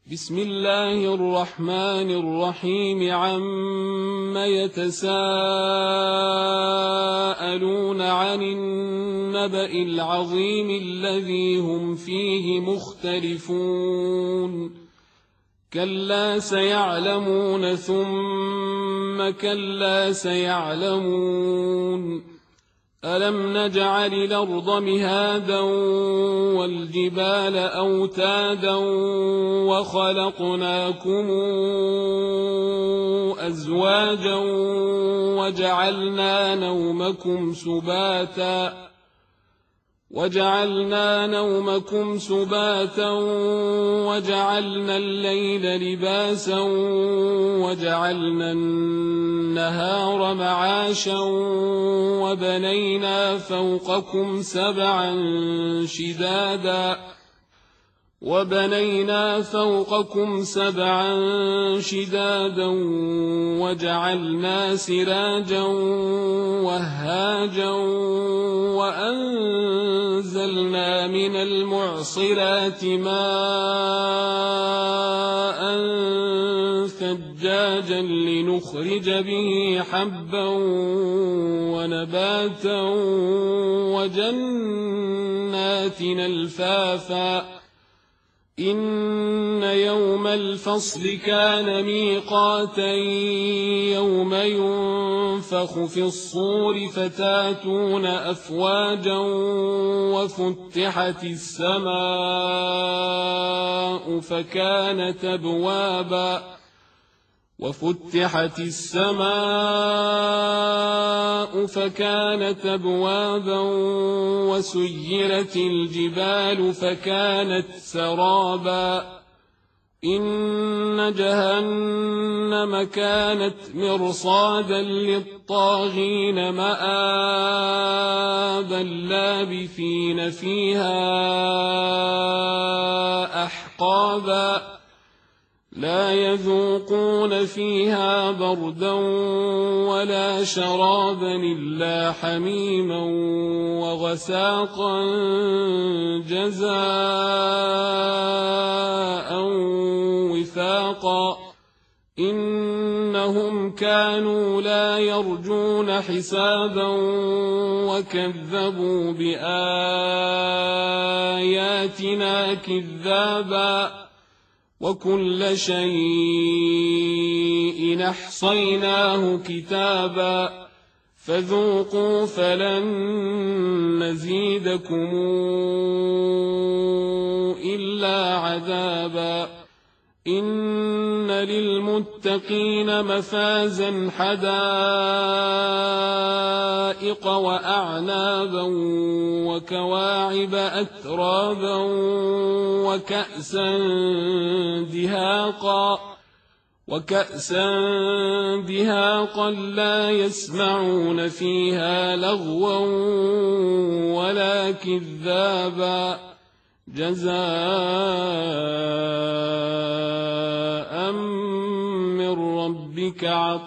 بسم الله الرحمن الرحيم عم يتساءلون عن النبأ العظيم الذي هم فيه مختلفون كلا سيعلمون ثم كلا سيعلمون ألم نجعل الأرض مهادا والجبال أوتادا وخلقناكم أزواجا وجعلنا نومكم سباتا وجعلنا الليل لباسا وجعلنا النهار معاشا وبنينا فوقكم سبعا شدادا وجعلنا سراجا وهاجا وأنزلنا من المعصرات ماء ثجاجا لنخرج به حبا ونباتا وجنات ألفافا إن يوم الفصل كان ميقاتا يوم ينفخ في الصور فتاتون أفواجا وفتحت السماء فكانت أبوابا وسيرت الجبال فكانت سرابا إن جهنم كانت مرصادا للطاغين مآبا لابثين فيها أحقابا لا يذوقون فيها بردا ولا شرابا إلا حميما وغساقا جزاء وفاقا إنهم كانوا لا يرجون حسابا وكذبوا بآياتنا كذابا وكل شيء أحصيناه كتابا فذوقوا فلن نزيدكم إلا عذابا إن للمتقين مفازا حدائق وأعنابا وكواعب أترابا وكأسا دهاقا لا يسمعون فيها لغوا ولا كذابا جزاء من ربك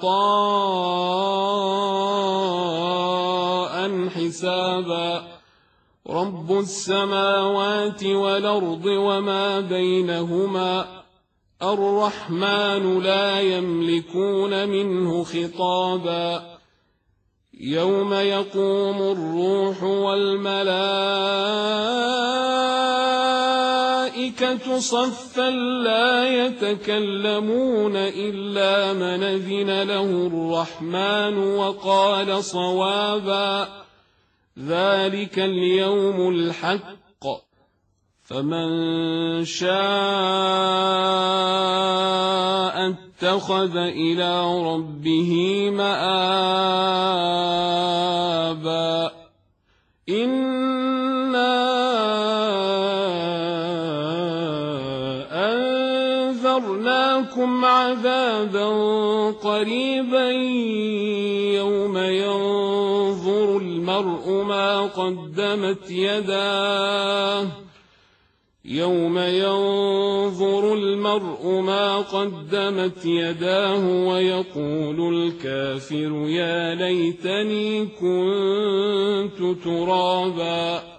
عطاء حسابا رب السماوات والأرض وما بينهما الرحمن لا يملكون منه خطابا يوم يقوم الروح والملائكة صفا لا يتكلمون إلا من أذن له الرحمن وقال صوابا ذلك اليوم الحق فمن شاء اتخذ إلى ربه مآبا إنا أنذرناكم عذابا قريبا يوم ينظر المرء ما قدمت يداه ويقول الكافر يا ليتني كنت ترابا